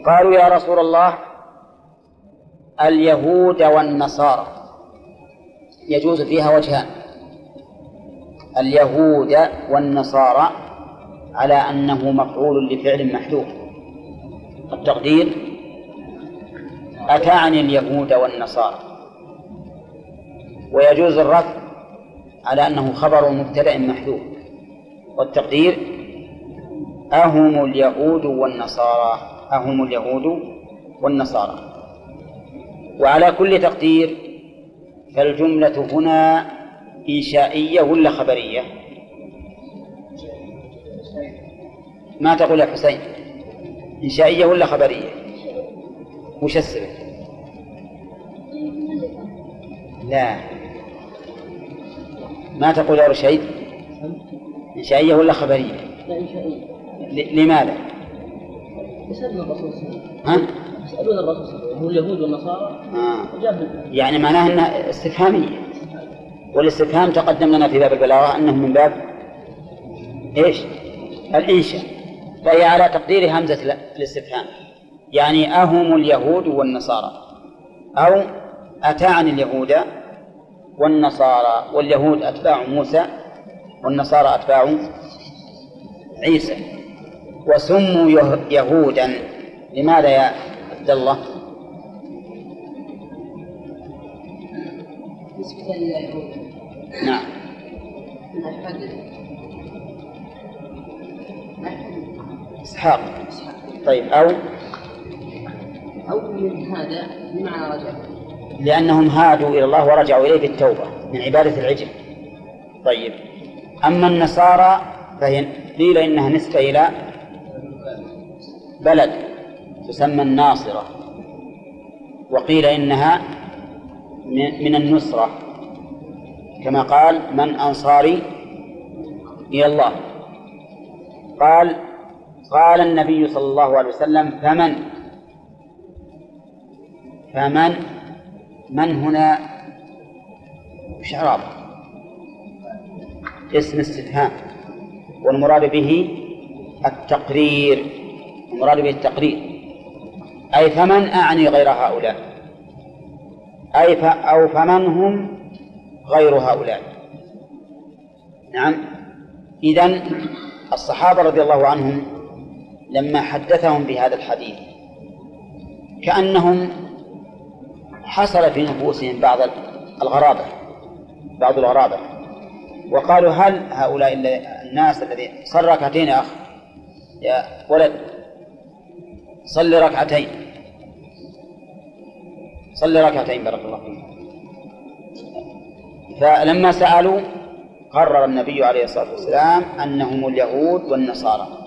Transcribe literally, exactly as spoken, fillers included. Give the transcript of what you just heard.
قالوا يا رسول الله اليهود والنصارى يجوز فيها وجهان، اليهود والنصارى على أنه مفعول لفعل محذوف، التقدير أتعني اليهود والنصارى، ويجوز الرفع على أنه خبر مبتدأ محذوف، والتقدير أهم اليهود والنصارى، أهم اليهود والنصارى. وعلى كل تقدير فالجملة هنا إنشائية ولا خبرية؟ ما تقول يا حسين، إنشائية ولا خبرية؟ وش السبب؟ لا ما تقول يا رشيد، إنشائية ولا خبرية؟ لا إنشائية. لماذا؟ يسألون الرسول صلى الله عليه وسلم. ها؟ يسألون الرسول صلى الله عليه وسلم، هو اليهود والنصارى. آه. يعني معناه أنها استفهامية، والاستفهام تقدم لنا في باب البلاغة أنه من باب إيش؟ الإنشاء، فهي على تقدير همزة الاستفهام، يعني أهم اليهود والنصارى، أو أتعني اليهود والنصارى، واليهود أتباع موسى والنصارى أتباع عيسى، وسموا يهودا. لماذا يا عبد الله؟ بالنسبة لليهود نعم إسحاق. طيب أو أو من هذا بمعنى رجع، لأنهم هادوا إلى الله ورجعوا إليه بالتوبة من عبادة العجل. طيب أما النصارى فهي قيل إنها نسبة إلى بلد تسمى الناصرة، وقيل إنها من النصرة، كما قال من أنصاري إلى الله. قال قال النبي صلى الله عليه وسلم فمن فمن من هنا وش إعرابه؟ اسم استفهام، والمراد به التقرير، المراد به التقرير، أي فمن أعني غير هؤلاء، أي ف... أو فمن هم غير هؤلاء. نعم. إذن الصحابة رضي الله عنهم لما حدثهم بهذا الحديث كأنهم حصل في نفوسهم بعض الغرابة بعض الغرابة وقالوا هل هؤلاء الناس الذين صل ركعتين يا أخ يا ولد صل ركعتين صل ركعتين بارك الله فيك. فلما سألوا قرر النبي عليه الصلاة والسلام أنهم اليهود والنصارى،